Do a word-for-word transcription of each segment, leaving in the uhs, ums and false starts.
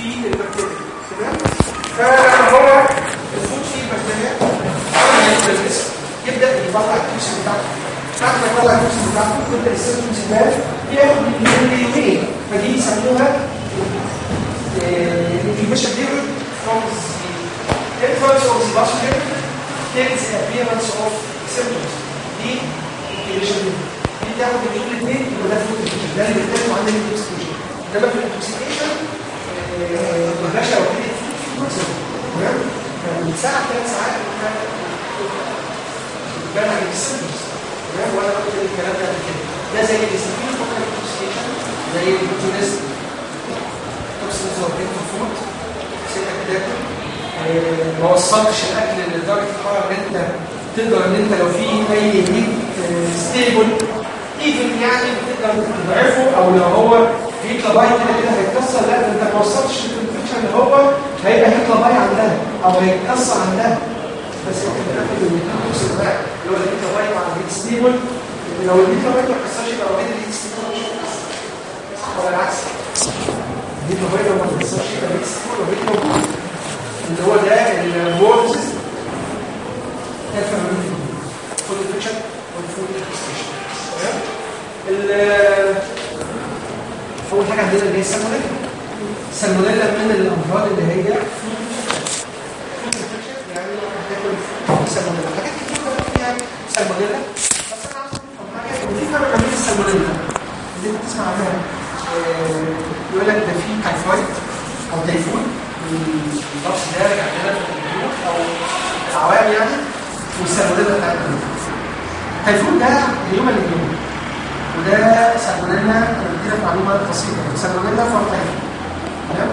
في البكتيريا تمام. فهو الفود فيه البكتيريا اول ما يبدا الجسم يبدا يطلع التوكسين بتاعته. بعد ما يطلع التوكسين بتاعته تبدا السيستم ده ياخد من يومين، فدي يسموها الانكيوبيشن بيريود from the influence of the vascular till the appearance of symptoms. دي الانكيوبيشن بيريود دي تاخد اليوم الاثنين يبقى ده فود انفكشن، ده اللي بيتكلم عن الانتوكسيكيشن. انما في الانتوكسيكيشن الباشا لو كده توكسين تمام، من ساعه ثلاث ساعات بان على السيمبتومز تمام. وانا قلت الكلام ده قبل كده، ده زي الاستيفين فوكال انتوكسيكيشن، زي البوتونيست توكسينز او بينتو فود سيبك تاكل ما وصلتش الاكل لدرجه الحراره ان انت تقدر ان انت لو في اي هيت ستيبل ايفن يعني تقدر تضعفه، او لو هو هيت لاباي كده كده هيتكسر، لا انت ما وصلتش للتمبريتشر اللي هو هيبقى هيت لاباي عندها او هيتكسر عندها. بس انت بتاخد التوكسين ده اللي هو الهيت لاباي مع الهيت ستيبل، لو الهيت لاباي ما اتكسرش يبقى لو الهيت ستيبل مش هيتكسر ولا العكس. الهيت لاباي لو ما اتكسرش يبقى الهيت ستيبل والهيت موجود اللي هو ده الورز فود انفكشن والفود انفكشن تمام. اول حاجه عندنا اللي هي السالمونيلا. السالمونيلا من الامراض اللي هي فود انفكشن، يعني هتاكل سالمونيلا حاجات كتير فيها سالمونيلا. بس انا عاوز افهم حاجه، وفي فرق بين السالمونيلا اللي انت بتسمع عنها يقول لك ده في تايفويد او تايفون، اللفظ ده راجع لنا في البيوت او العوام يعني، والسالمونيلا بتاعتنا. التايفون ده اليوم اللي اليوم، وده سالمونيلا. انا بديلك معلومه بسيطه، سالمونيلا فور تايفون تمام.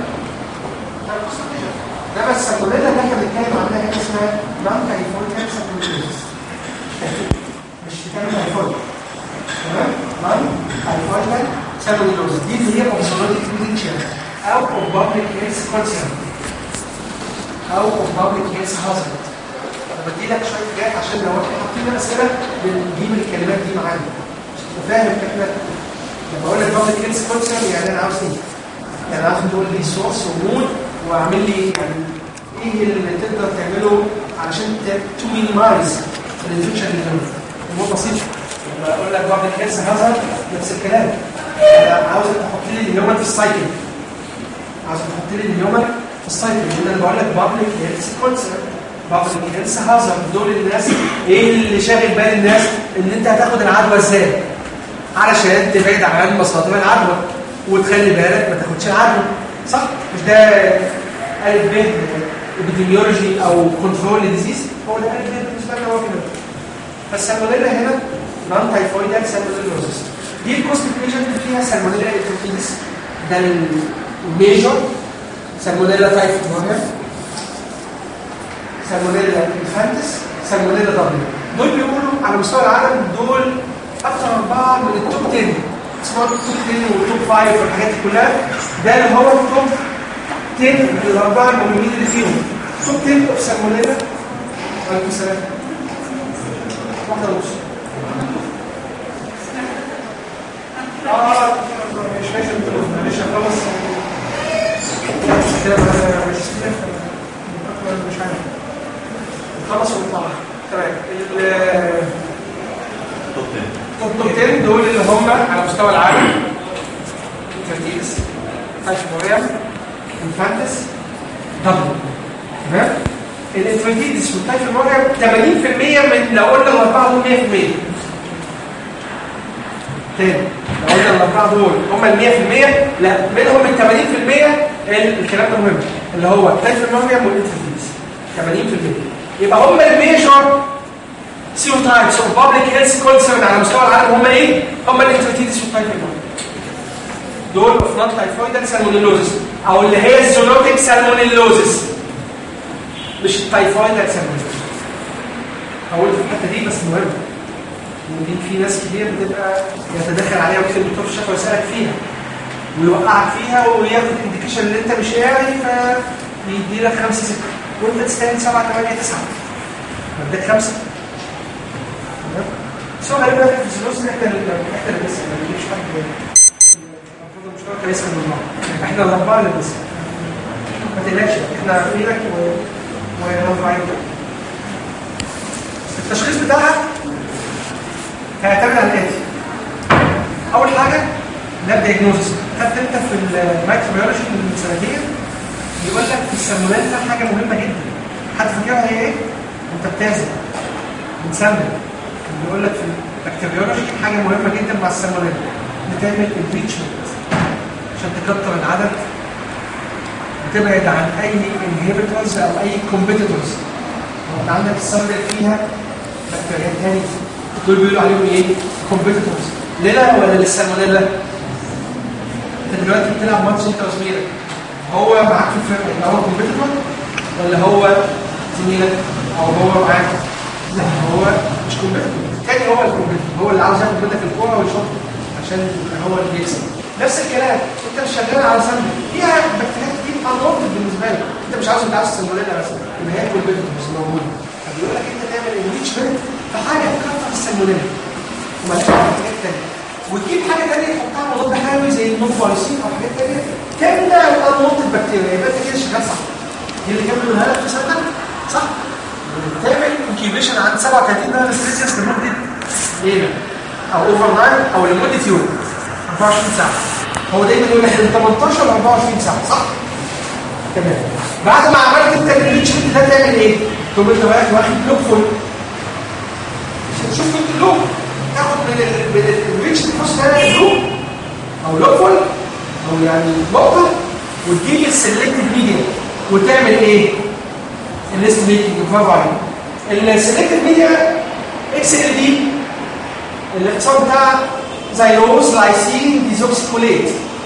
ده بس السالمونيلا اللي احنا بنتكلم عنها هنا اسمها نون تايفويدال سالمونيلوزيس، مش بتعمل تايفويد تمام. نون تايفويدال سالمونيلوزيس دي اللي هي اوبزولوجيك بوتنشال او بابليك هيلث كونسيرن او بابليك هيلث هازارد. انا بدي لك شويه حاجات عشان لو احنا حاطين اسئله بنجيب الكلمات دي معانا عشان تبقى فاهم احنا لما اقول لك بابليك هيلث كونسيرن يعني انا عاوز ايه؟ يعني عاوز تقول لي سورس ومود واعمل لي يعني ايه اللي تقدر تعمله علشان تو مينيمايز الانفكشن اللي جنبك. الموضوع بسيط. لما اقول لك بابليك هيلث هازارد نفس الكلام، انا عاوز تحط لي الهيومن في السايكل، عاوز تحط لي الهيومن في السايكل، لان انا بقول لك بابليك هيلث كونسيرن بابليك هيلث هازارد. دول الناس ايه اللي شاغل بال الناس؟ ان انت هتاخد العدوى ازاي علشان تبعد عن مصادر العدوى وتخلي بالك ما تاخدش العدوى، صح؟ مش ده الف ب ابيديميولوجي او كنترول ديزيز؟ هو ده الف ب بالنسبه لنا هو كده. فالسالمونيلا هنا نون تايفويدال سالمونيلوزيس دي الكونستيبيشن فيها سالمونيلا انتروبيدس، ده الميجور سالمونيلا تايفويد، سالمونيلا انفانتس، سالمونيلا دبليو. دول بيقولوا على مستوى العالم دول اكثر اربعه من التوب عشرة، اسمها التوب عشرة والتوب خمسة والحاجات دي كلها. ده اللي هو التوب عشرة الاربعه المهمين اللي فيهم. توب عشرة اوف سالمونيلا. عليكم السلام. واحده ونص. اه مش ماشي مش هخلص كده مش مش عارف خلص ونطلع تمام. التوب عشرة دول اللي هم على مستوى العالم: انفانتيلس، تايفوريا، انفانتس، دبل. تمام. الانفانتيلس والتايفوريا ثمانين بالمية من لو قلنا الاربعه دول مية بالمية. تاني لو قلنا الاربعه دول هم ال مية بالمية، لا منهم ال ثمانين بالمية. الكلام ده مهم اللي هو التايفوريا والانفانتيلس ثمانين بالمية. يبقى هم الميجور سيروتايبس اوف بابليك هيلث كونسيرن على مستوى العالم هم ايه؟ هم الانفانتيلس والتايفوريا. دول اوف نوت تايفويدال سالمونيلوزيس او اللي هي الزونوتيك سالمونيلوزيس، مش التايفويدال سالمونيلوزيس. هقول في الحته دي بس مهم، ممكن في ناس كتير بتبقى يتدخل عليها ويكتب الدكتور في الشفا ويسالك فيها ويوقعك فيها وياخد انديكيشن اللي انت مش قاري فيدي لك خمسه سته وانت تستاهل سبعه ثمانيه تسعه بدك خمسه. بس هو غالبا في الفلوس ان احنا احنا اللي لسه ما بنجيبش حد المفروض المشترك ليس من الله، احنا الاربعه اللي لسه ما تقلقش احنا عارفينك ونوعينك. التشخيص بتاعها هيعتمد على الاتي. اول حاجه لاب دايجنوستس. خدت انت في المايكروبيولوجي من سنتين يقول لك في السلمونيلا حاجه مهمه جدا. حد فاكرها هي ايه؟ انت بتازن بتسمن. بيقول لك في البكتيريولوجي حاجه مهمه جدا مع السلمونيلا، بتعمل انريتشمنت عشان تكتر العدد، بتبعد عن اي انهبيتورز او اي كومبيتيتورز. انت عندك السلمونيلا فيها بكتيريات ثانيه دول بيقولوا عليهم ايه؟ كومبيتيتورز. لنا ولا للسلمونيلا؟ انت دلوقتي بتلعب ماتش انت وزميلك، هو معاك في الفرقه يبقى هو كومبيتيتور ولا هو زميلك او هو معاك؟ لا هو مش كومبيتيتور، الثاني هو الكومبيتيتور، هو اللي عاوز ياخد منك الكوره ويشوط عشان هو اللي بيكسب. نفس الكلام انت مش شغال على سلمونيلا فيها بكتيريات كتير انورتد بالنسبه لك، انت مش عاوز انت عاوز السلمونيلا بس يبقى هي كومبيتيتور مش موجوده. فبيقول لك انت تعمل انريتشمنت في حاجه تكتر السلمونيلا ومالهاش حاجات ثانيه، وتجيب حاجه ثانيه تحطها مضاد حيوي زي النوفاليسين او حاجات ثانيه تمنع الانورتد البكتيريا. يبقى انت كده شغال صح. دي اللي كان بيقولها لك في سنه صح؟ تعمل انكيوبيشن عند سبعة وثلاثين درجه سلسيوس لمده ليله او اوفر نايت او لمده يوم أربعة وعشرين ساعه. هو دايما يقول لك من ثمانية عشر ل أربعة وعشرين ساعه صح؟ تمام. بعد ما عملت انت الريتشمنت ده تعمل ايه؟ تقوم انت بقى واخد لوب فول عشان تشوف انت اللوب، تاخد من ال من الريتش تخش ده لوب او لوب فول او يعني نقطه وتجيب السلكتد ميديا وتعمل ايه؟ الليست ميكنج. برافو عليك. السلكتد ميديا اكس ال دي الاختصار بتاع زيلوز لايسين ديزوكسيكوليت.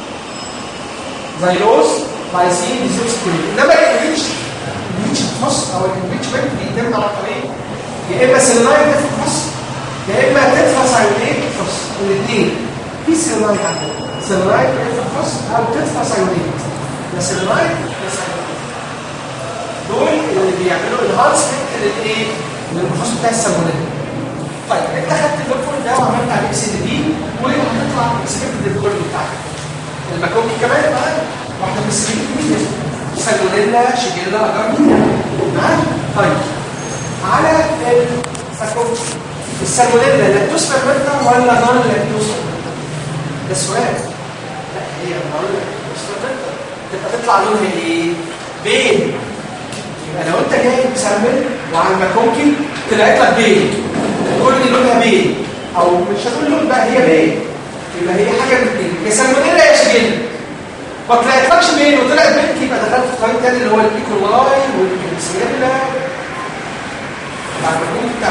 زيلوز لايسين ديزوكسيكوليت. انما الريتش الريتش تخص او الانريتشمنت بيتم على طريق يا اما سيلولايت تخص يا اما تتراسايونيت تخص. الاثنين في سيلولايت عندنا، سيلولايت تخص او تتراسايونيت. يا سيلولايت يا سيلولايت دول اللي بيعملوا انهانسمنت للايه؟ للبروسيس بتاع السلمونيلا. طيب انت خدت اللوكول ده وعملت عليه اكس دي وهتطلع اكسبكتد الكل بتاعك. الماكوكي كمان بقى واحده من السلمونيلا مين؟ سالمونيلا شيجيلا اجارنيا. معاك؟ طيب على الماكوكي السالمونيلا لاكتوز فيرمنتر ولا نون لاكتوز فيرمنتر؟ ده السؤال. لا هي نون لاكتوز فيرمنتر تبقى تطلع لونها ايه؟ بين. يبقى لو انت جاي بسلمون وعلى الماكوكي طلعت لك بين تقول لي لونها بين او مش هتقول لون بقى هي بين، يبقى هي حاجه من الاثنين يا سلمونيلا يا شيجيلا. ما طلعتلكش بين وطلعت بينك يبقى دخلت في طريق تاني اللي هو الايكولاي والكليسيلا بتاع الماكوكي بتاع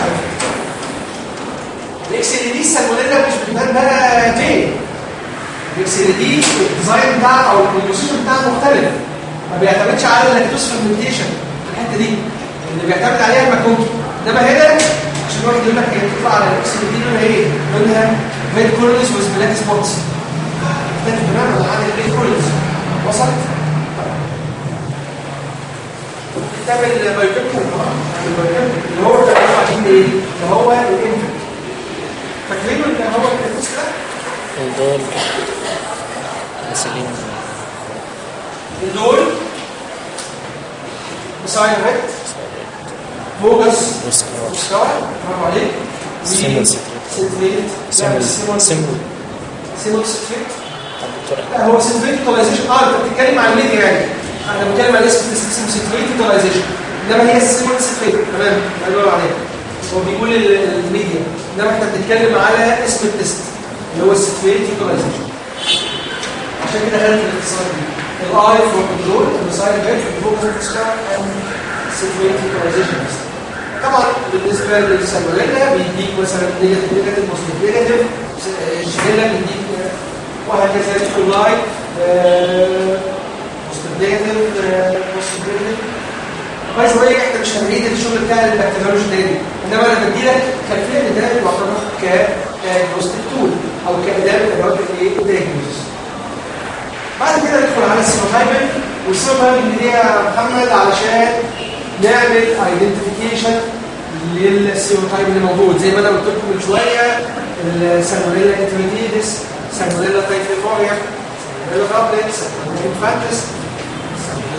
الاكس ال دي. السلمونيلا مش بتبان بقى بين. الاكس ال دي الديزاين بتاعها او الكومبوزيشن بتاعها مختلف، ما بيعتمدش على اللاكتوز فيرمنتيشن الحته دي اللي بيعتمد عليها الماكوكي. انما هنا عشان واحد يقول لك هي بتطلع على الاكس ال دي لونها ايه؟ لونها ريد كورنز ويز بلاك سبوتس. مختلف تماما عن الريد كورنز. وصلت؟ تعمل بايوكيميكال اللي هو بتاع عارفين ايه؟ اللي هو الانفكت. فاكرينه اللي هو الانفكت ده؟ الدول السليم الدول مسايرت فوكس مستوى. برافو عليك. سيمول سيتريت سيمول سيمول سيمول سيتريت. لا هو سيتريت توتاليزيشن. اه انت بتتكلم عن الميديا يعني انا بتكلم عن اسم اسمه سيتريت توتاليزيشن، انما هي سيمول سيتريت. تمام الله عليك. هو بيقول الميديا انما احنا بنتكلم على اسم التست اللي هو السيتريت توتاليزيشن. عشان كده خدت الاختصار دي الاي فور كنترول المسايد ريت فوكس سيتريت توتاليزيشن. طبعا بالنسبه للسلمونيلا بيديك مثلا نيجاتيف نيجاتيف بوزيتيف نيجاتيف، الشيجيلا بيديك وهكذا ايكولاي بوزيتيف نيجاتيف بوزيتيف نيجاتيف. باي ذا واي احنا مش هنعيد الشغل بتاع البكتيريولوجي تاني، انما انا بدي لك خلفيه ان ده يعتبر كديagnostic تول او كاداه ادوات الايه الدايجنوستس. بعد كده ندخل على السيروتايبنج، والسيروتايبنج دي يا محمد علشان نعمل ايدنتيفيكيشن للسيروتايب اللي موجود زي ما انا قلت لكم من شويه. السالمونيلا انتريتيدس، سالمونيلا تايفيفوريا، سالمونيلا جابلت، سالمونيلا انفانتس،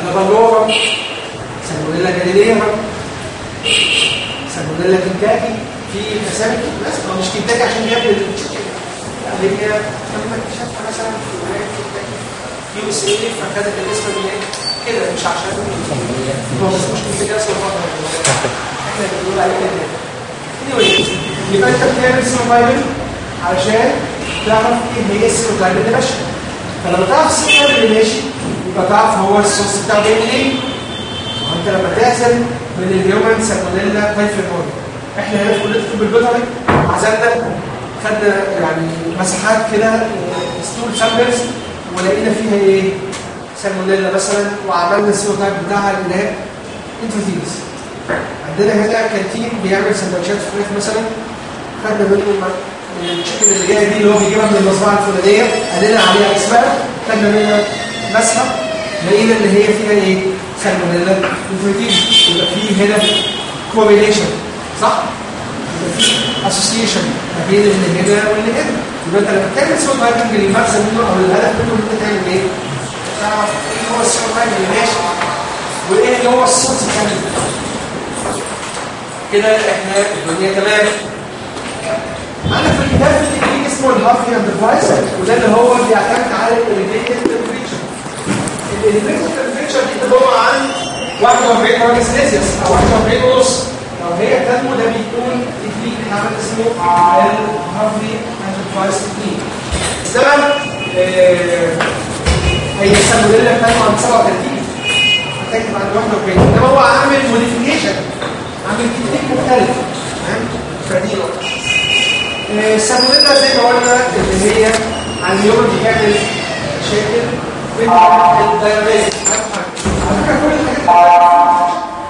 لابالورا، سالمونيلا جاليليرا، سالمونيلا كنتاكي. في اسامي بس مش كنتاكي عشان هي بالتشيكن، اللي هي لما اكتشفها مثلا في ولايه كنتاكي يو اس اي فخدت الاسم اللي كده، مش عشان هو مش كنتاكي اصلا احنا بنقول عليه كده. anyway يبقى انت بتعمل سيروتايبنج علشان تعرف ايه هي السيروتايب اللي ماشي. فلما تعرف السيروتايب اللي ماشي يبقى تعرف هو السورس بتاعه جاي منين. وانت لما تعزل من الهيومن سالمونيلا تايفيموريا، احنا هنا في كليه الطب البيطري عزلنا، خدنا يعني مساحات كده ستول سامبلز ولقينا فيها ايه؟ سالمونيلا مثلا، وعملنا السيروتايب بتاعها اللي هي انتروفيروس. عندنا هنا كانتين بيعمل سندوتشات فراخ مثلا، خدنا منه الشكل اللي جايه دي اللي هو بيجيبها من المزرعه الفلانيه، قلنا عليها اسمها، خدنا منها مسحه، لقينا اللي هي فيها ايه؟ سالمونيلا انتروفيروس. يبقى في هنا كوريليشن، صح؟ يبقى في اسوسيشن ما بين اللي هنا واللي هنا. يبقى انت لما تعمل سيروتايبنج المغزى منه او الهدف منه ان انت تعمل ايه؟ تعرف ايه هو السيروتايب اللي ماشي وايه اللي هو الصوت الكامل. كده احنا الدنيا تمام. عندنا في الكتاب في تكنيك اسمه الهافيان ديفايس، وده اللي هو بيعتمد على الاليفيتد تمبريتشر. الاليفيتد تمبريتشر دي عباره عن واحد وأربعين درجه سلسيوس او واحد وأربعين ونص. لو هي تنمو ده بيكون تكنيك عمل اسمه الهافيان ديفايس تكنيك. السبب هي السالمونيلا بتاعته عند سبعة وثلاثين، هتكتب عند واحد وأربعين، انما هو عامل موديفيكيشن، عامل تكنيك مختلف. تمام؟ فدي نقطه. السالمونيلا زي ما قلنا اللي هي على اليوم بيعمل مشاكل في الدايابيتس. على فكره كل الحاجات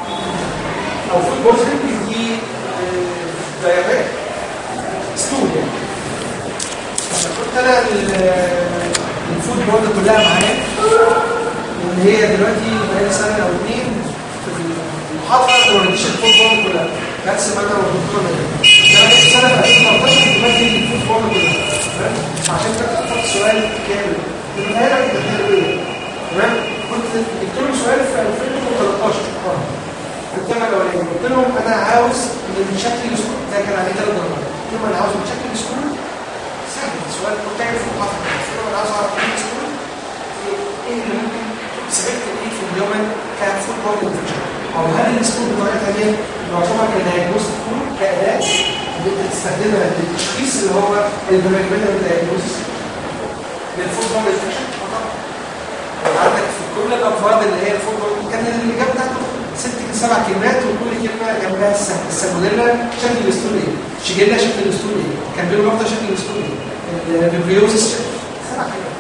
او في البوزيتيف دي دايابيت ستول يعني. كنت انا الفود بورد كلها معايا، واللي هي دلوقتي بقالي سنه او اثنين في المحاضره ما رديتش الفود بورد كلها، بس ما انا والدكتور انا جبت سنه في ألفين وثلاثة عشر كنت بدي الفود بورد كلها، عشان كده اخدت سؤال كامل المتهيألي كنت بتعمل ايه؟ تمام؟ كنت جبت لهم سؤال في ألفين وثلاثة عشر قلت لهم الاولاني، قلت لهم انا عاوز من شكل السكول ده كان عليه ثلاث درجات، قلت لهم انا عاوز من شكل السكول سهل السؤال كنت عارف في المحاضره، قلت لهم انا عاوز اعرف ايه السكول ايه اللي ممكن سببت ايه في اليومن كفود بورد انفكشن، او هل السكول بطريقه ثانيه يعتبر كدايجنوستيك تول كاداه بتستخدمها للتشخيص اللي هو البريميتال دايجنوستيك للفود بورد انفكشن. عندك في كل الافراد اللي هي الفود بورد كان الاجابه بتاعته ست سبع كلمات، وكل كلمه جنبها السالمونيلا شكل الاسطول ايه، شيجيلا شكل الاسطول ايه، كان بيقولوا برضه شكل الاسطول ايه، الفيبريوزس سبع كلمات.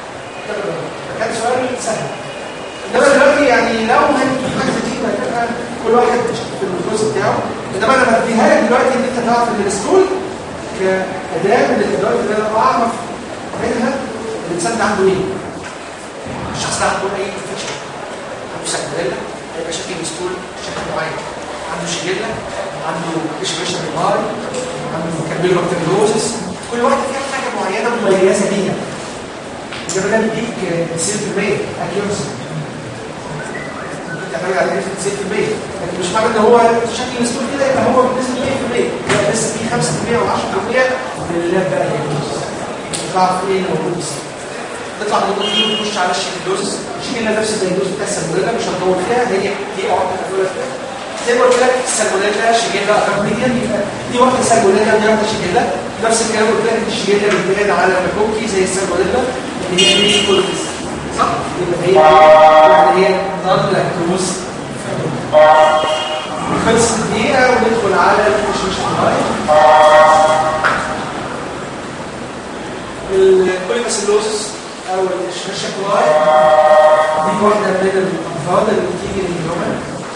فكان سؤال سهل. انما دلوقتي يعني لو هنجيب حاجه زي كده هتبقى كل واحد في الجزء بتاعه، انما انا بديها لك دلوقتي ان انت تعرف ان الاسطول كاداه من الادوات اللي انا بعرف منها الانسان ده عنده ايه. الشخص ده عنده اي انفكشن، عنده سالمونيلا هيبقى شكل الاسطول شكل معين، عنده شيجيلا، عنده اشبيشن بالهاي، عنده كامبيلوبكتيروزس، كل واحده فيها حاجه معينه مميزه بيها. ده بقى بيديك تسعين بالمية اكيورسي، تعتمد على نسبه تسعين بالمية، لكن مش معنى ان هو شكل الاسطول كده يبقى هو بنسبه مية بالمية، لا لسه في خمسة بالمية او عشرة بالمية بالله بقى تعرف ايه اللي موجود بس. تطلع من النقطه دي وتخش على الشيكلوزس، الشيكلوزس نفس الدايجنوز بتاع السالمونيلا مش هنطول فيها، هي دي اعراض الادويه فيها. زي ما قلت لك السالمونيلا شيجيلا اكرميا، يبقى دي واحده سالمونيلا دي واحده شيجيلا، نفس الكلام قلت لك الشيجيلا بتبعد على الماكوكي زي السالمونيلا اللي هي مش كولوس، صح؟ يبقى هي يعني هي نون لاكتوز. خلصت الدقيقه وندخل على الشيشه الكوليباسيلوسس او الشيشاكولاي، دي واحده من الامراض اللي بتيجي للهيومن،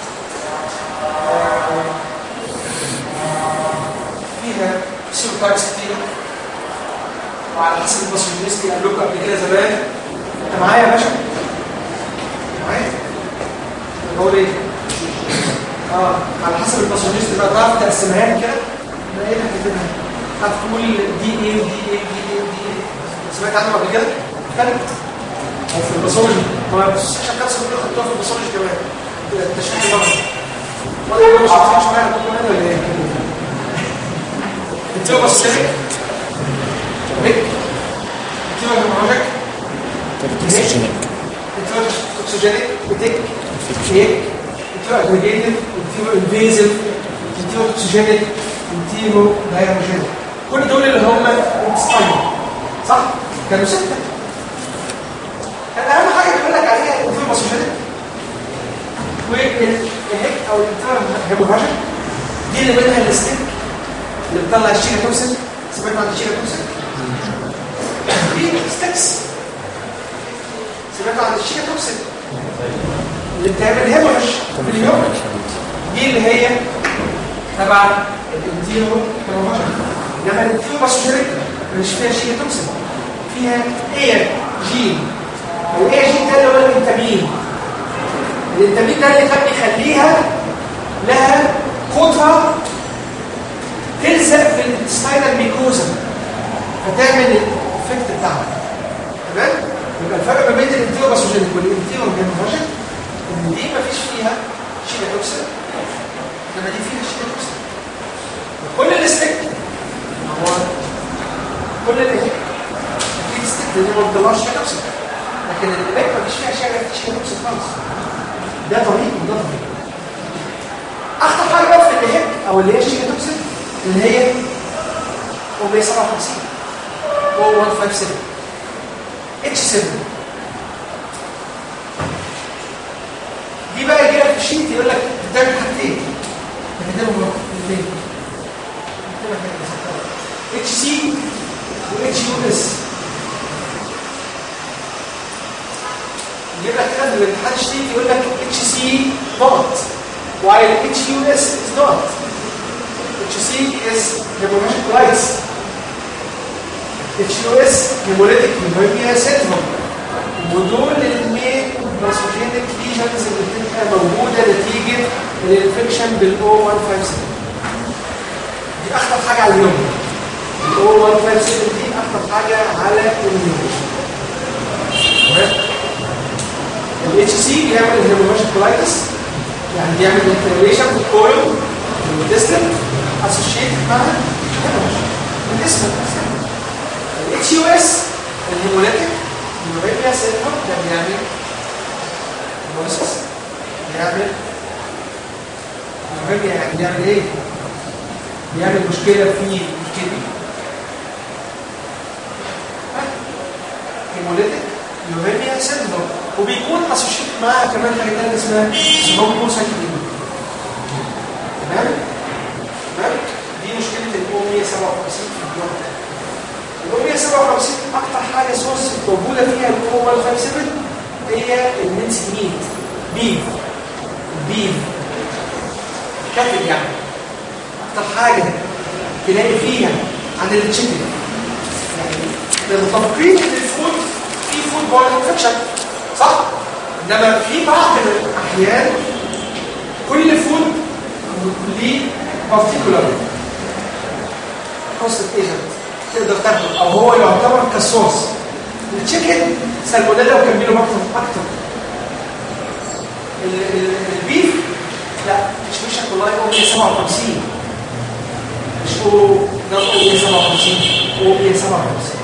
فيها سيروتايبس كتير وعلى حسب الباسيولوجيستي قبلكم قبل كده زمان. انت معايا يا باشا؟ معايا؟ بقول ايه؟ اه على حسب الباسيولوجيستي بقى تعرف تقسمها لي كده، لقيتها كاتبها، تعرف تقول دي ايه ودي ايه ودي ايه ودي ايه. سمعت عنه قبل كده؟ كانت او في الباثولوجي طبعا الشاشه كانسر بياخد خدتوها في الباثولوجي كمان التشريح النظري ولا مش عارفين معايا كمان ولا ايه؟ انتوا بصيتوا ليك انتوا هيموراجيك توكسيجينيك انتوا توكسيجينيك بتك هيك انتوا اجريجيتيف انتوا انفيزيف انتوا توكسيجينيك انتوا دايرموجينيك كل دول اللي هم انتستاين صح؟ كانوا ستة كان اهم حاجه بيقول لك عليها انتوا بصيتوا والهيك او الانترا هيموراجيك دي اللي منها الستيك اللي بتطلع الشيكا توكسين سمعتوا عن الشيكا توكسين؟ دي ستيكس سمعتوا عن الشيكا توكسين اللي بتعمل هيمورج في اليوم دي اللي هي تبع الانتيرو هيموراجيك انما الانتيرو باسوجينيك مش فيها شيكا توكسين فيها ايه جين والايه جين ده اللي هو الانتامين الانتامين ده اللي كان بيخليها لها قدره تلزق في الانتستاينال ميكوزا فتعمل الافكت بتاعها تمام يبقى الفرق ما بين الانتيرو باسوجينيك والانتيرو هيموراجيك ان دي مفيش فيها شيكا توكسين انما دي فيها شيكا توكسين وكل الاستيك هو كل الايه في الاستيك اللي ما بتطلعش شيكا توكسين لكن الباقي مفيش فيها شيكا توكسين خالص ده طريق وده طريق اخطر حاجه بقى في الهيك او اللي هي الشيكا توكسين اللي هي او مية سبعة وخمسين او مية خمسة وسبعين اتش سبعة دي بقى يجي لك في الشيت يقول لك بتعمل حاجتين بتكتبهم الاثنين اتش سي واتش يو اس يجيب لك كده في الامتحان الشيت يقول لك اتش سي not while اتش يو اس is not اتش سي is hemorrhagic lysis اتش يو اس hemolytic pneumonia syndrome ودول المين باسوجينيك ليجنز اللي بتبقى موجوده نتيجه الانفكشن بالاو مية خمسة وخمسين دي اخطر حاجه على اليوم الاو مية خمسة وخمسين دي اخطر حاجه على اليوم الاتش سي بيعمل هيموراجيك كولايتس يعني بيعمل انفلاميشن في الكولون والديستن اسوشيتد مع الديستن الاتش يو اس الهيموليتيك الهيموليتيك سيلفر ده بيعمل هيموليسيس بيعمل يعني بيعمل ايه؟ بيعمل مشكله في الكدني هيموليتيك يوريميا سيندروم وبيكون اسوشيت معاها كمان حاجه ثانيه اسمها ثرومبوسايتوبينيا تمام تمام دي مشكله الاو مية سبعة وخمسين في البلد الاو مية سبعة وخمسين اكتر حاجه سورس موجوده فيها الاو مية خمسة وخمسين هي المنس ميت بيف بيف كاتب يعني اكتر حاجه تلاقي فيها عن التشيكن يعني متفقين ان الفود في فود بول انفكشن صح؟ انما في بعض الاحيان كل فود ليه بارتيكولار كونستنت ايجنت تقدر تاخده او هو يعتبر كسورس التشيكن سالمونيلا وكملوا اكتر اكتر البيف لا مش مش كولاي او مية سبعة وخمسين مش او ده او مية سبعة وخمسين او مية سبعة وخمسين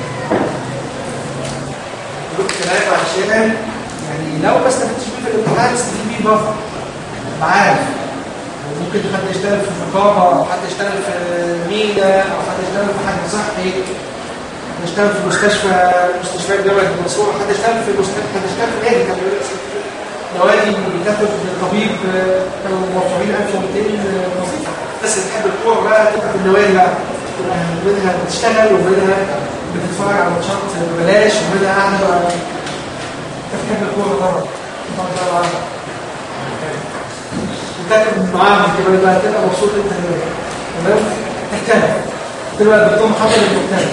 قلت كلام عشان يعني لو ما استفدتش بيه في الامتحان استفيد بيه بره معاك وممكن حد يشتغل في الرقابه او حد يشتغل في مينا او حد يشتغل في حاجه صحي حد يشتغل في مستشفى مستشفى جامعه المنصوره حد يشتغل في المستشفى حد يشتغل في نادي كان نوادي بتاخد طبيب كانوا موفرين ألف ومئتين وظيفه بس اللي بتحب الكوره بقى تبقى في النوادي بقى منها بتشتغل ومنها بتتفرج على ماتشات ببلاش ومنها قاعده تحب الكوره بره طبعا تاكل معاهم كمان بقى تبقى مبسوط انت هناك تمام تحتاج تبقى الدكتور محمد المحتاج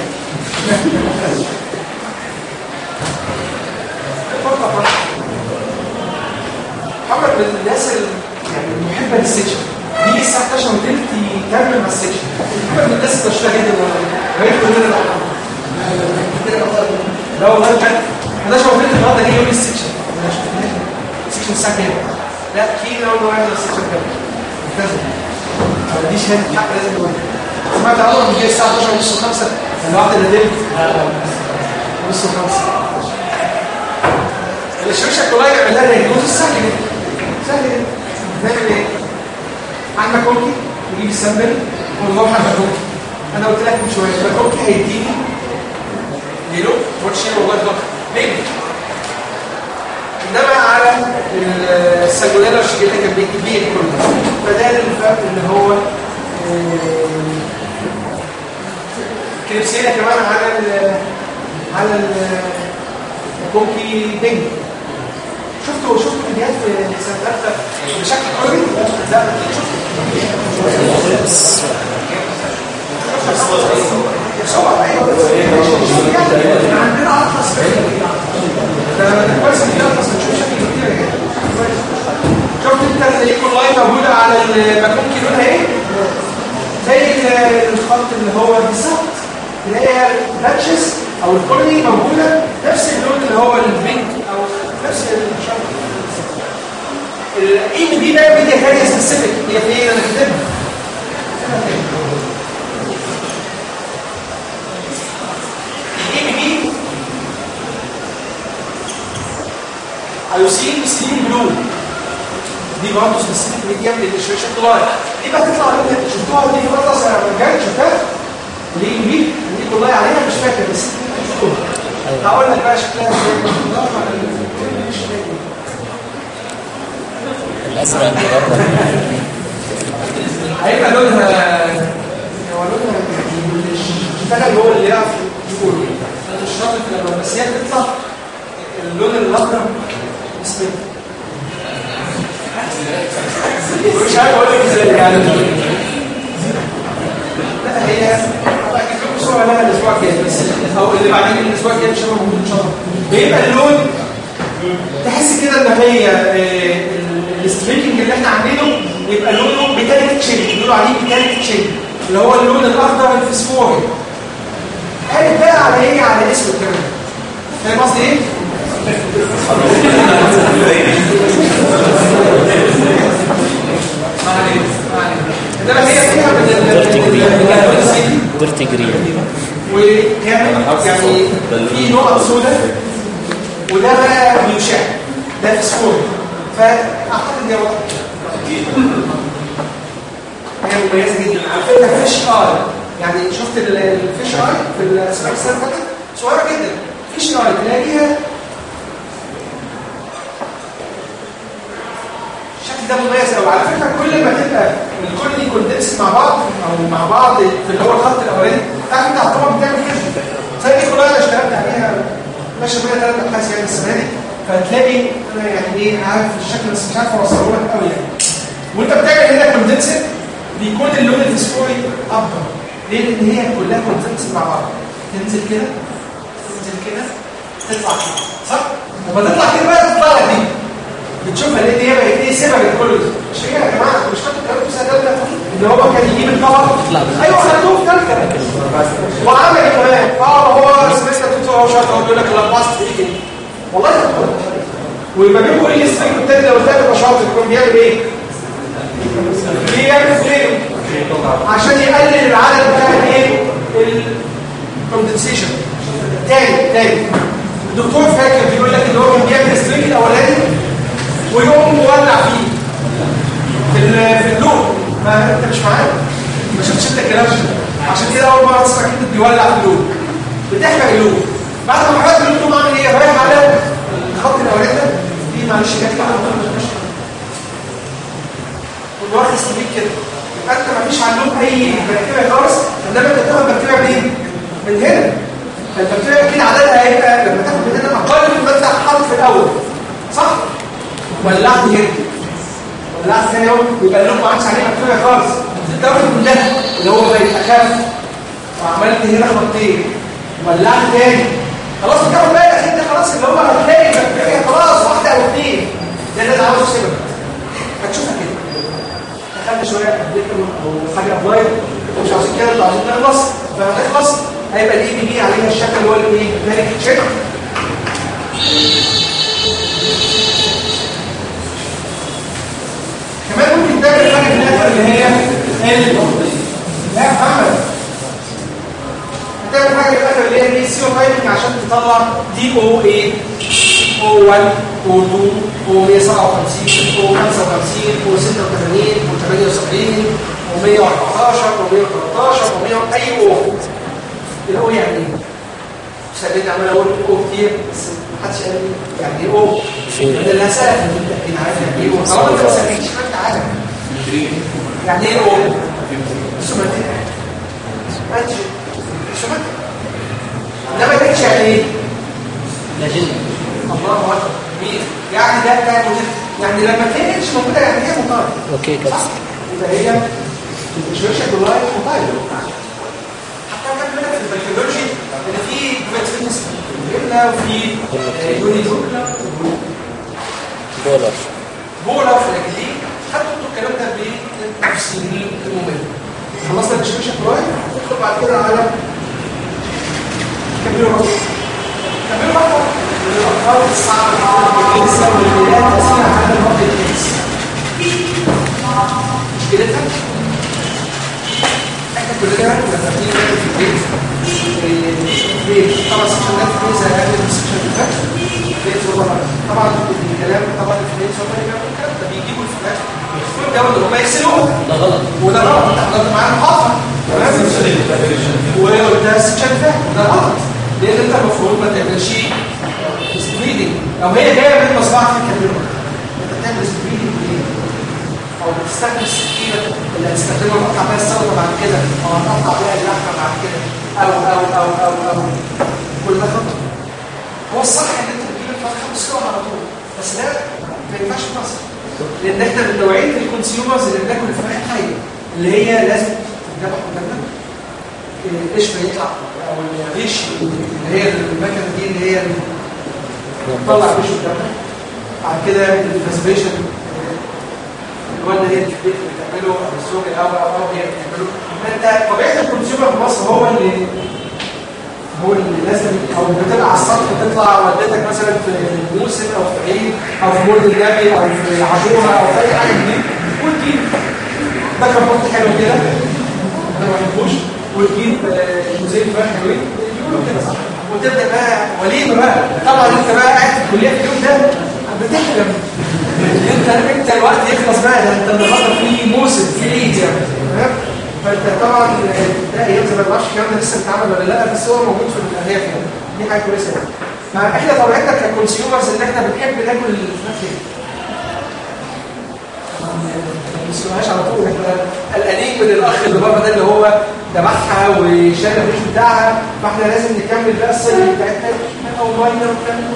محمد من الناس يعني المحبه للسكشن دي الساعه احداشر وثلث يكمل مع السكشن محمد من الناس اللي بتشتغل جدا وهي كلنا لا والله كان احداشر وثلث النهارده جاي يوم السكشن السكشن سكشن الساعه كام؟ لا في لو انه واحد سكشن كام؟ لازم ما ديش هنا حق لازم نقول سمعت اول ما جه الساعه اتناشر ونص خمسة الوقت اللي نزلت نص خمسة الشريشه كلها يعمل لها دايجنوز سهل جدا سهل جدا نعمل ايه؟ عندنا كوكي نجيب السامبل ونروح على كوكي انا قلت لك من شويه كوكي هيديني ليلو واتشير والله غلط ليه؟ انما على السجولات الشجيله كان بيكتب بيه كله فده الفرق اللي هو كليبسينا كمان على ال على الكوكي بينج شفتوا شفتوا فيديوهات في سنه ثالثه بشكل قوي لا عندنا اطلس ده كويس ان اطلس بنشوف شكل كتير شفت انت الايكون لاين موجوده على المكوكي لونها ايه زي الخط اللي هو بالظبط تلاقيها باتشز او الكولوني موجوده نفس اللون اللي هو البينك او نفس الشكل الايم دي بقى بدي حاجه سبيسيفيك هي في ايه انا كاتبها الايم دي ايوسين سليم بلو دي برضه سبيسيفيك ميديم للشريشه كلاي دي بقى تطلع منها شفتوها دي بطلع سنه رجعت شفتها ليه دي دي كلاي عليها مش فاكر بس شفتوها هقول لك بقى شكلها ازاي الازرق المغرب هيبقى لونها هو لونها الشتاء اللي هو اللي يعرف يقول انا مش شاطر في الالوان بس هي بتطلع اللون الاخضر اسمه مش عارف اقول لك ازاي يعني لا هي هبقى اجيب لكم صوره لها الاسبوع الجاي بس او اللي بعدين الاسبوع الجاي مش هبقى موجود ان شاء الله بيبقى اللون تحس كده ان هي الستريكنج اللي احنا عاملينه يبقى لونه بيتاليك تشيل بيقولوا عليه بيتاليك تشيل اللي هو اللون الاخضر الفسفوري قالب بقى على ايه على اسود كمان فاهم قصدي ايه؟ ما علينا ما علينا انما هي فيها من ديرتي جرين وكان يعني في نقط سوداء وده بقى بيشع ده فسفوري فاعتقد دي واحده هي مميزه جدا على فكره فيش اي يعني شفت الفيش اي في الاسماك السنه اللي فاتت صغيره جدا فيش اي تلاقيها الشكل ده مميز قوي على فكره كل ما تبقى الكل دي كوندنس مع بعض او مع بعض في اللي هو الخط الاولاني تعرف انت طبعا بتعمل كده زي دي كلها انا اشتغلت عليها ماشي بيها ثلاث ابحاث يعني السنه دي فهتلاقي انا يعني ايه عارف الشكل بس مش عارف اوصله لك قوي يعني وانت بتعمل هنا كوندنسر بيكون اللون الفسفوري افضل ليه؟ لان هي كلها كوندنسر مع بعض تنزل كده تنزل كده تطلع كده صح؟ لما تطلع كده بقى تطلع لك دي بتشوفها ليه دي بقت ايه سبب الكل مش كده يا جماعه مش فاكر الكلام في سنه ثالثه ان هو كان يجيب الكفر ايوه خدوه في ثالثه وعمل كمان اه هو سمعت دكتور هو شاطر بيقول لك الاباست ايه كده والله ويبقى بيقول ايه السيك التاني لو الثالث شاطر يكون بيعمل ايه؟ بيعمل فليم عشان يقلل العدد بتاع الايه؟ الكوندنسيشن تاني تاني الدكتور فاكر بيقول لك ان هو كان بيعمل الستريك الاولاني ويقوم مولع فيه في في اللوب ما انت مش معايا ما شفتش انت الكلام ده عشان كده اول مره تسمع كده بيولع في اللوب بتحرق اللوب بعد ما حرقت اللوب تقوم عامل ايه رايح على الخط الاولاني ده دي معلش جت كده والواحد يستفيد كده يبقى انت ما فيش عندهم اي بكتيريا خالص انما انت بتاخد بكتيريا منين؟ من هنا فالبكتيريا كده عددها هيبقى لما تاخد من هنا اقل من ما انت حاطط في الاول صح؟ ولعت هنا ولعت ثاني يوم يبقى اللون ما عادش عليه بكتيريا خالص الدرجه كلها اللي هو بقت اخف وعملت هنا خطين ولعت تاني خلاص الكلام بقى انت خلاص اللي هو هتلاقي بكتيريا خلاص واحده او اثنين ده اللي انا عاوزه سيبك هتشوفها كده دخلنا شويه او حاجه ابلايد مش عاوزين كده انتوا عاوزين نخلص فهتخلص هيبقى الاي بي بي عليها الشكل اللي هو الايه؟ الفيريك تشيك ال لا يا محمد هتعمل حاجه في الاخر اللي هي دي سي او تايبنج عشان تطلع دي او ايه او واحد او اتنين او مية وسبعة وخمسين او خمسة وخمسين او ستة وتمانين او تمانية وسبعين او مية واربعتاشر او مية وتلتاشر او مية اي او الاو يعني ايه؟ سألني عمال اقول او كتير بس محدش قال لي يعني ايه او ده اللي هسألك في التأكيد عارف يعني ايه او طبعا انت ما سألتش فانت عارف يعني ايه او سوماتيك انت سوماتيك ده ما كانش يعني ايه؟ لاجنة الله اكبر مين؟ يعني ده كان يعني لما كانتش موجوده يعني هي مطالب اوكي كده يبقى هي مش ماشيه باللايف مطالب حتى كان لك في البكتيريولوجي ان في فيتامينز جبنا وفي يونيزوكلا بولر بولا فلاجلين خدتوا الكلام ده بتفصيل الممل خلصنا الديسكشن بروي ندخل بعد كده على كملوا بقى كملوا بقى الأفكار الصعبة لسه والبدايات تأثير على الوقت الكيس مشكلتها احنا كلنا لما بنيجي نعمل في البيت البيت طبعا السكشن ده في ميزة أقل من السكشن اللي فات البيت طبعا الكلام طبعا الفليت طبعا الكلام ده بيجيبوا الفلاش يخفون جو اللي هم يغسلوها ده غلط وده غلط انت حضرت معانا محاضرة تمام وده السكشن ده وده غلط لان انت المفروض ما تعملش سبريدنج او هي جايه من مصباح في الكاميرا انت بتعمل سبريدنج ليه؟ او بتستخدم السكينه اللي هتستخدمها تقطع بيها السلطه بعد كده او هتقطع بيها اللحمه بعد كده او او او او او كل ده خطأ هو الصح ان انت تجيب الفرخه بسرعه على طول بس ده ما ينفعش في مصر لان احنا من نوعيه الكونسيومرز اللي بناكل الفراخ حيه اللي هي لازم تتذبح قدامنا القشر يطلع او الريش اللي هي المكنه دي اللي هي تطلع ريش قدامنا بعد كده الفاسبريشن الوالده هي اللي بتعمله او الزوج او او او هي بتعمله انت طبيعه الكونسيومر في مصر هو اللي هو اللي لازم او بتبقى على السطح تطلع والدتك مثلا في موسم او في عيد او في مولد النبي او في عاشوره او في اي حاجه من دي وتجيب ده كان بط حلو كده انا ما بحبوش وتجيب جوزين فراخ حلوين يقولوا كده صح وتبدا بقى وليمه بقى طبعا انت بقى قاعد في الكليه في اليوم ده بتحلم انت انت الوقت يخلص بقى ده انت النهارده في موسم في عيد يعني تمام فانت طبعا ده ايام زي ما بعرفش الكلام ده لسه بيتعمل ولا لا بس هو موجود في الارياف يعني دي حاجه كويسه يعني فاحنا طبيعتنا ككونسيومرز ان احنا بنحب ناكل الفراخ ما نسلوهاش على طول احنا قلقانين من الاخ اللي بره ده اللي هو ذبحها وشال الريش بتاعها فاحنا لازم نكمل بقى السر بتاعتنا او ميه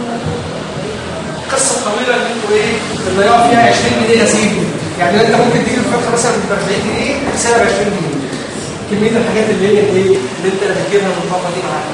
قصه طويله اللي انتوا ايه الضياع فيها عشرين جنيه يا سيدي يعني انت ممكن تجيب الفرخه مثلا ب أربعين جنيه تكسبها ب عشرين جنيه كميه الحاجات اللي هي ايه اللي انت بتجيبها من الطاقه دي معاك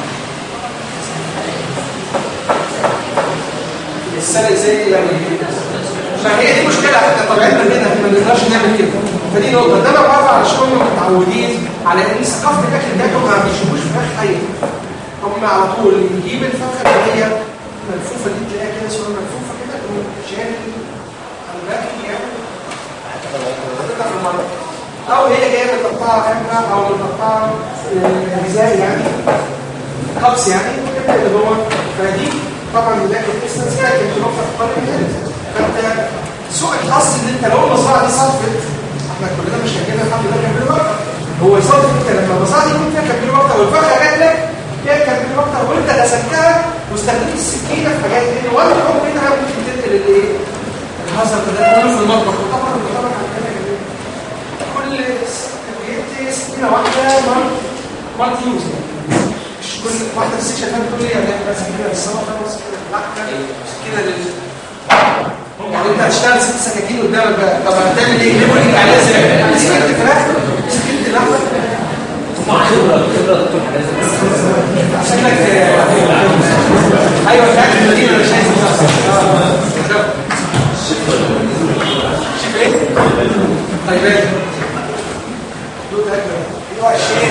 السنه ازاي يعني فهي دي مشكله احنا طبيعتنا كده ما نقدرش نعمل كده فدي نقطه ده انا بعرف على شغل متعودين على ان ثقافه الاكل ده هم ما بيشوفوش فراخ حيه هم على طول نجيب الفرخه اللي هي ملفوفه دي تلاقيها كده صوره ملفوفه كده وشال الباقي يعني هتطلع في المره او هي جايه متقطعه حمراء او متقطعه اجزاء يعني قبس يعني وكده اللي هو فدي طبعا بناكل ديستنس لكن بنوفر قرن فانت سوء الحظ ان انت لو المزرعه دي صفت احنا كلنا مش هنجيبها الحمد لله كان بيقطع هو يصادف انت لما المزرعه دي يكون فيها كان بيقطع والفرخه جات لك فيها كان بيقطع وانت غسلتها واستخدمت السكينه في حاجات دي ولا حكم انها ممكن تنقل الايه الهزر ده كله في المطبخ وطبعا طبعا كل بيت سكينه واحده مالتي يوز مش كل واحده في السكشن فاهم تقول لي يعني بس كده للسلطه سكينه سكينه لل يعني انت هتشتغل ست سكاكين قدامك بقى طب هتعمل ايه؟ ليه بقولك عليها ازاي؟ سكينه الفراخ سكينه اللحمه عشان لك ايوه فعلا المدينه انا شايف شوف ايه؟ طيب ايه؟ دول اكل ايوه الشيء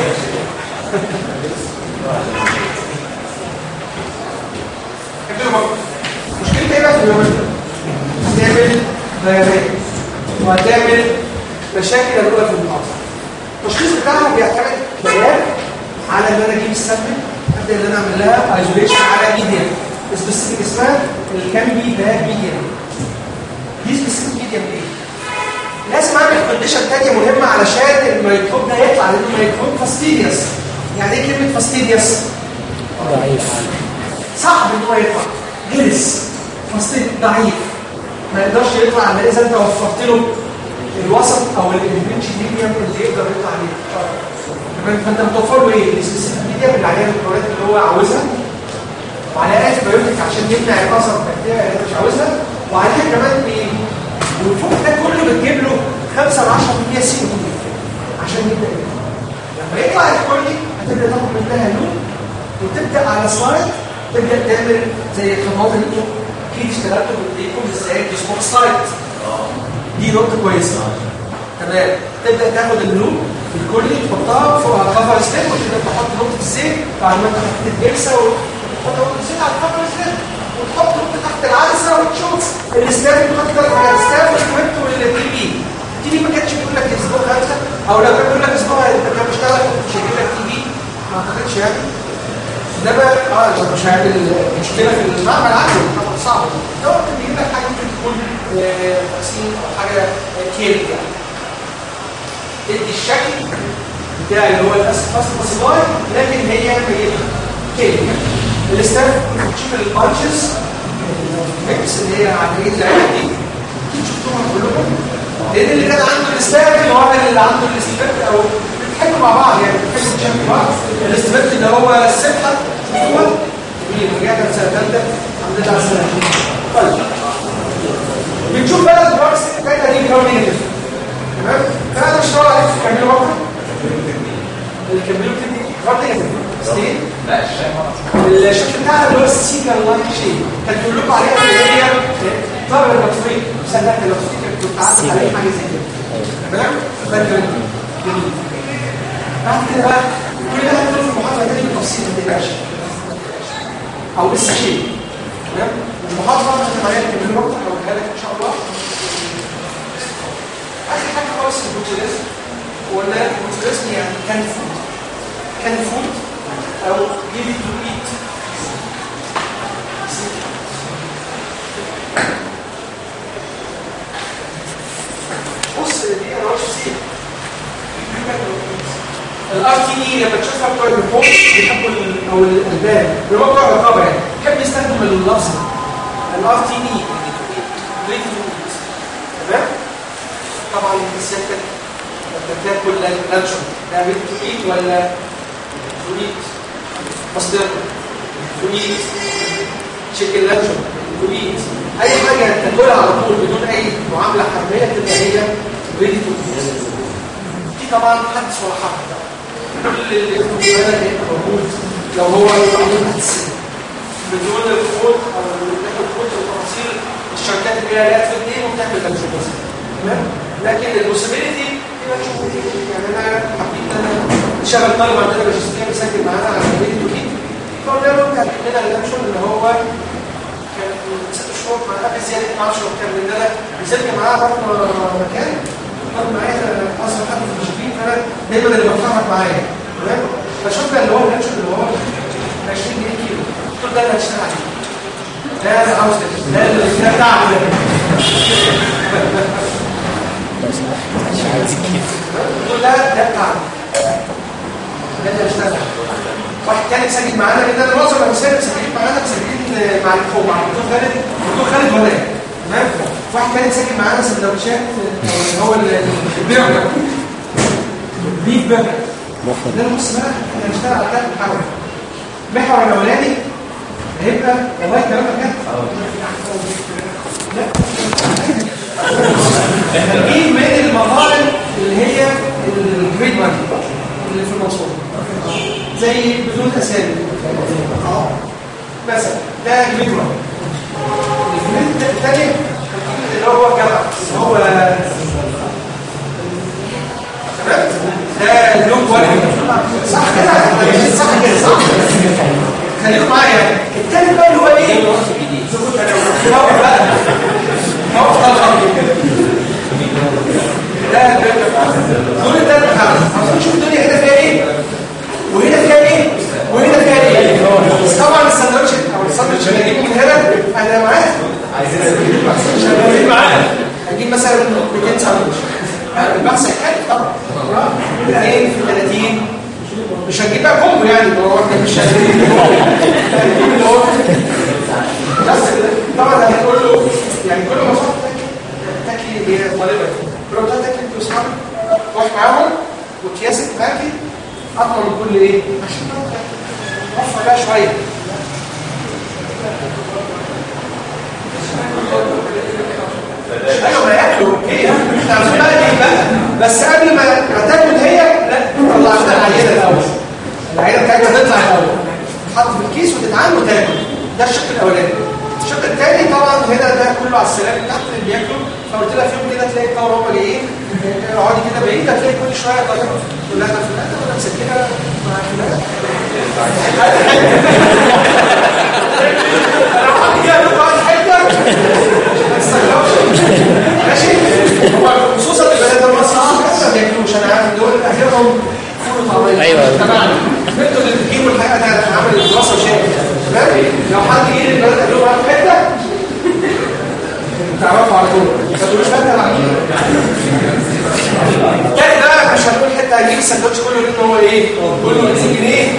مشكلة ايه بقى في اليومين هتعمل ضيارات وهتعمل مشاكل الأولى في المحافظة التشخيص بتاعها بيعتمد بيان على ان انا اجيب السامبل ابدا ان انا اعمل لها ايزوليشن على ميديا سبيسيفيك اسمها الكامبي باك ميديا. دي سبيسيفيك ميديا ايه؟ لازم اعمل كونديشن ثانيه مهمه علشان الميكروب ده يطلع، لان الميكروب فاستيديوس. يعني ايه كلمه فاستيديوس؟ ضعيف، صعب ان هو يطلع، غلس، فاستيديوس، ضعيف، ما يقدرش يطلع الا اذا انت وفرت له الوسط او الانفنشن ميديم اللي يقدر يطلع عليه. تمام. فانت متوفر له ايه؟ السبيسيفيك ميديم اللي عليها الميكروبات اللي هو عاوزها، وعليها انتي بايوتيك عشان يمنع الاثر البكتيريا اللي انت مش عاوزها، وعليها كمان ايه؟ والفوق ده كله بتجيب له خمسة ل عشرة بالمية سي او دي عشان يبدا يطلع. لما يطلع الكلي هتبدا تاخد منها لون وتبدا على سلايد تبدا تعمل زي الخطوات اللي انتوا اكيد اشتغلتوا بايديكم ازاي تسموك سلايد. دي نقطه كويسه. تمام. تبدا تاخد اللون الكلي تحطها فوق الكفر ستيب وتبدا تحط نقطه الزيت بعد ما انت حطيت الجلسه وتحط نقطه الزيت على الكفر ستيب وتحط نقطه تحت العدسه وتشوف الاستاف بتحط ثلاث حاجات الاستاف والكويت والتي بي. التي بي ما كانتش بتقول لك اسبوع خمسه او لو كان بيقول لك اسبوع انت كان بتشتغل مش هيجيب لك تي بي ما اعتقدش يعني. انما اه مش هيعمل مشكله في المعمل عنده طبعا صعب. ده ممكن يجيب لك حاجه ممكن تكون تقسيم او حاجه كيل يعني. ادي الشكل بتاع اللي هو الاسفاسفاسيلاي لكن هي كيل. الاستاف بتشوف البانشز الميكس اللي هي عمليه العين دي اكيد شفتوها كلكم، لان اللي كان عنده الاستاف اللي هو اللي عنده الاستفاده او بتحبوا مع بعض يعني بتحبوا تشاركوا بعض. الاستفاده اللي هو السبحه هو جميل. رجعنا سنه ثالثه الحمد لله على السلامه. طيب بنشوف بقى الدراجز بتاعتها دي جرام نيجاتيف. تمام. فانا اشتغل عليك في كاميلو وقت الكاميلو بتدي جرام نيجاتيف ستين. لا الشاي الشكل بتاعها اللي هو السيكا لايك شيء كانت بيقول لكم عليها اللي هي طبعا المصري سنه المصري كانت بتعرف عليه حاجه زي كده. تمام. فاكر جميل. بعد كده بقى كل ده هندخل في المحاضره دي بالتفصيل ما تقلقش او لسه شيء. تمام. المحاضره هنتكلم عليها كمان وقت هقولها لك ان شاء الله. اخر حاجه خالص في البوتيليزم قلنا البوتيليزم يعني كان فود كان فود او give it to eat. بص دي انا مش سيب الار تي اي لما تشوفها بتوع الريبورت بيحبوا او الباب اللي هو بتوع الرقابه يعني بيحب يستخدم اللفظ الار تي اي ريد فود. تمام. طبعا الستة بتاكل اللانشون ده ريد تو ايت ولا تو ايت مصدر تو ايت تشيكن لانشون تو ايت اي حاجه تاكلها على طول بدون اي معامله حربيه تبقى هي ريدي تو ايت. دي طبعا حدث ولا حرج. كل اللي يكتب بالك هيبقى موجود لو هو معمول حدث بدون الخوض او بتاخد خوض وتفاصيل الشركات اللي هي لا تفيد ايه وبتعمل لانشون بس. تمام. لكن البوسيبيليتي يعني انا حبيت ان انا شغل طالب عندنا ماجستير بيسجل معانا على ريدي تو ايت فقلنا له انت هتجيب لنا اللانشون اللي هو كان ست شهور مع قبل زياده ما اعرفش كان من انا نزلت معاه برضه مكان برضه معايا اصلا حد في المشرفين فانا دايما اللي بتفرج معايا. تمام. فشفنا اللي هو اللانشون اللي هو عشرين جنيه كيلو قلت ده اللي هتشتغل عليه. ده انا عاوز ده اللي بتاعك ده قلت ده ده بتاعك ده اللي هشتغل. واحد تاني سجل معانا لان انا معظم المسائل سجلين معانا مسجلين مع الفوق مع الدكتور خالد الدكتور خالد ولاء. تمام. واحد تاني سجل معانا سندوتشات اللي هو البرجر البيف برجر. ده بص بقى احنا هنشتغل على ثلاث محاور. المحور الاولاني هيبقى والله كلامك جد هنجيب من المطاعم اللي هي الجريد واحد اللي في المنصوره زي بدون اسامي مثلا ده جريد واحد. الجريد الثاني اللي هو جامعه اللي هو تمام. ده اللون واحد صح كده صح كده صح خليكم معايا. الثاني بقى اللي هو ايه هو بقى هو طلع ده دول الثلاث حاجات. مثلا مئتين ساندوتش البحث هيحتاج طبعا اثنين في ثلاثين مش هنجيب بقى كومبو يعني ما هو احنا مش هنجيب بس طبعا هنقول له يعني كل ما صح تاكلي هي طالبه لو ده تاكلي انت واصحابك روح معاهم وكياسك معاكي اطول من كل ايه عشان توفر بقى شويه ايوه ما ياكلوا اوكي احنا عاوزين بقى دي بقى بس قبل ما تاكل هي لا طلع لنا العينه الاول العينه بتاعتها تطلع الاول تتحط في الكيس وتتعان وتاكل ده الشق الاولاني الشق الثاني طبعا هنا ده كله على السلام تحت اللي بياكلوا فقلت لها فيهم كده تلاقي الطاوله هم جايين اقعدي كده بعيد هتلاقي كل شويه طالع تقول لها ده فلان ولا مسكينه مع فلان ماشي خصوصا البلد المصري ما بياكلوش انا عارف دول اهلهم فول وطعميه ايوه طبعا انتوا اللي بتجيبوا الحاجه ده عامل الدراسه شيء تمام لو حد يجي البلد قال لهم هات حته تعرفوا على طول ما تقولوش حته العميل الثاني بقى مش هنقول حته هيجيب السندوتش كله لان هو ايه كله مئتين جنيه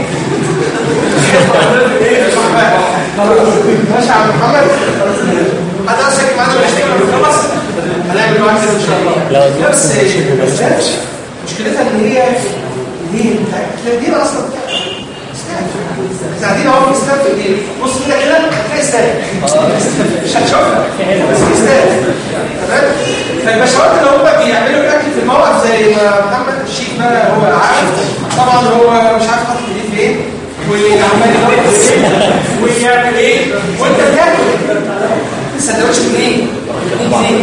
ماشي يا عم محمد هتمسك معانا بالاشتغل خلاص هنعمل معاك ان شاء الله بس مشكلتها ان هي دي دي اصلا قاعدين اهو في ستاف دي بص كده كده هتلاقي ستاف مش هتشوفها بس في ستاف تمام فالبشوات اللي هم بيعملوا الاكل في الموقف زي ما محمد الشيخ بقى هو عارف طبعا هو مش عارف حاطط ايديه فين وعمال يدور فين ويعمل ايه وانت بتاكل السندوتش منين؟ منين؟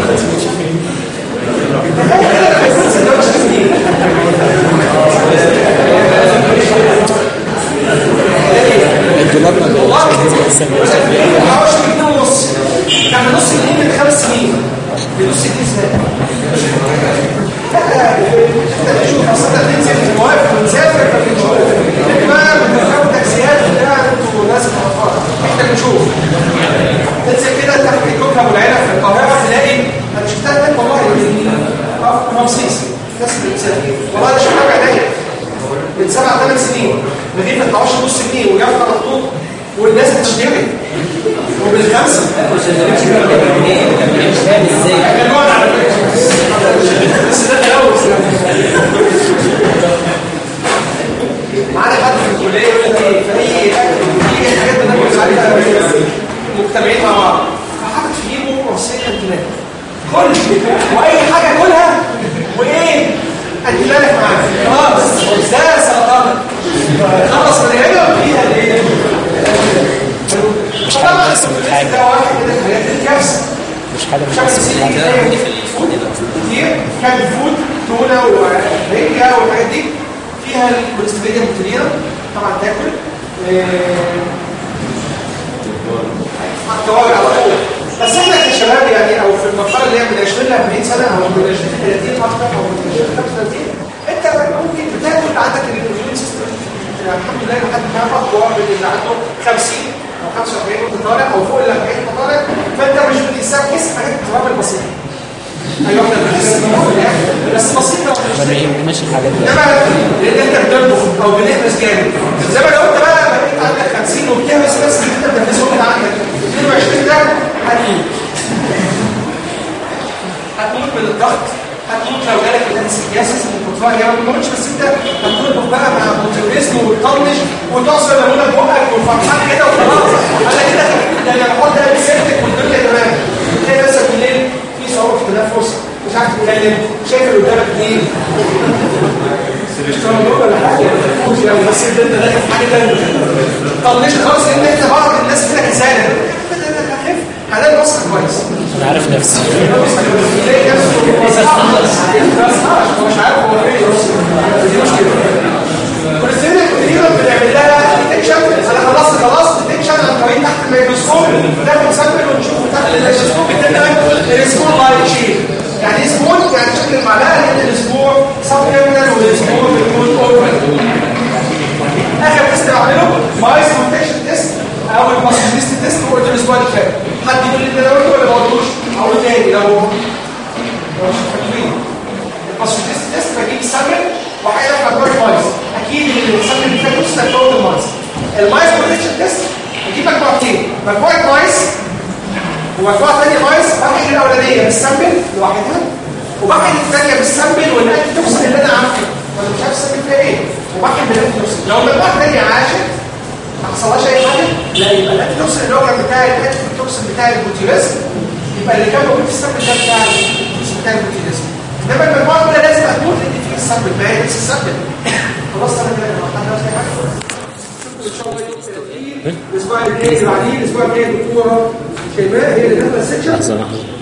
السندوتش منين؟ والله حوش من نص يعني نص جنيه من خمس سنين بنص جنيه سنة انت بتشوف اصلا تنزل في المواقف ونسافر فبنشوف ما بنركبوا تاكسيات بتاع انتوا ناس مؤخرة احنا بنشوف تنزل كده تحت كوكب والعيلة في القاهرة تلاقي انا شفتها هناك والله في رمسيس ناس بتسافر والله ده شفتها بعينيا من سبع ثمان سنين رغيف ال اثناشر نص جنيه وجافه مخطوط والناس بتشتري وبالخمسه بس ده تلوث معانا حد في الكليه يقول لك ايه في اي اي حاجات بناكل عليها مجتمعين مع بعض فحاطط في جيبه وصيه انتباه كل واي حاجه كلها وايه انتباه معاك خلاص ده سرطان خلص من هنا فيها الايه مش حاجه بس من حاجه ده واحد من الحاجات الكارثه مش حاجه بس من حاجه كتير كان فود تونه ورنجه والحاجات دي فيها الكوليسترول كتير طبعا تاكل التوابع على طول بس احنا كشباب يعني او في المرحله اللي هي من عشرين ل أربعين سنه او من عشرين ل ثلاثين اكتر او من عشرين ل خمسة وثلاثين انت ممكن بتاكل عندك الاميون سيستم الحمد لله لحد ما اقوى من اللي عنده خمسين او خمسة وأربعين وانت طالع او فوق ال أربعين وانت طالع فانت مش بتحس حاجات التوابل بسيطه ايوه احنا بنحس بس بسيطه ما بيهمناش الحاجات دي انما لان انت بتطبخ او بنحبس جامد زي ما لو انت بقى بقيت عندك خمسين وبتهمس بس انت بتنفسهم من عندك اثنين وعشرين ده هتموت هتموت من الضغط هتموت لو جالك الانسيكياسس من كترها هي ما بتموتش بس انت هتطبخ بقى مع بوتيوريزم وتطنش وتعصر ليمونه بقك وفرحان كده وخلاص انا كده ده انا بحط ده بسيرتك والدنيا تمام تلاقي نفسك بالليل في صعوبه في التنفس مش عارف تتكلم شايف اللي قدامك مين مش طالب ولا حاجه يعني بس انت داخل في حاجه ثانيه طنشت خالص ان انت بعض الناس كده انسانه حلال مصر كويس انا عارف نفسي مش عارف هو ايه دي مشكله كوليسترول تقريبا بنعمل لها ديتكشن انا خلصت خلاص ديتكشن عن طريق تحت الميكروسكوب ناخد سامبل ونشوف تحت الميكروسكوب بتبقى السبور لايك شيب يعني ايه سبور يعني شكل المعلقه لان السبور سب تيرمينال والسبور بيكون اوبن اخر تيست بعمله مايس كونتكشن تيست او الباسيليست تيست هو ده الاسبوع اللي فات حد يقول لي ده قلت ولا ما قلتوش اقول تاني لو تجربه المايس. المايس بروتكشن تيست بجيب مجموعتين، مجموعه مايس ومجموعه ثانيه مايس، بحقن الاولانيه بالسامبل لوحدها وبحقن الثانيه بالسامبل والانتي توكسين اللي انا عارفه ولا مش عارف السامبل فيها ايه، وبحقن بالانتي توكسين. لو المجموعه الثانيه عاشت ما حصلهاش اي حاجه، لا يبقى الانتي توكسين اللي هو كان بتاع الانتي توكسين بتاع البوتيوليز، يبقى اللي كان موجود في السامبل ده بتاع بتاع البوتيوليز. انما المجموعه الاولى لازم اكون ان في السامبل، ما هي نفس السامبل. خلاص انا كده ما حدش اي حاجه. ان شاء الله يوم الاسبوع الجاي اللي بعديه الاسبوع الجاي الدكتوره شيماء هي اللي داخله السكشن.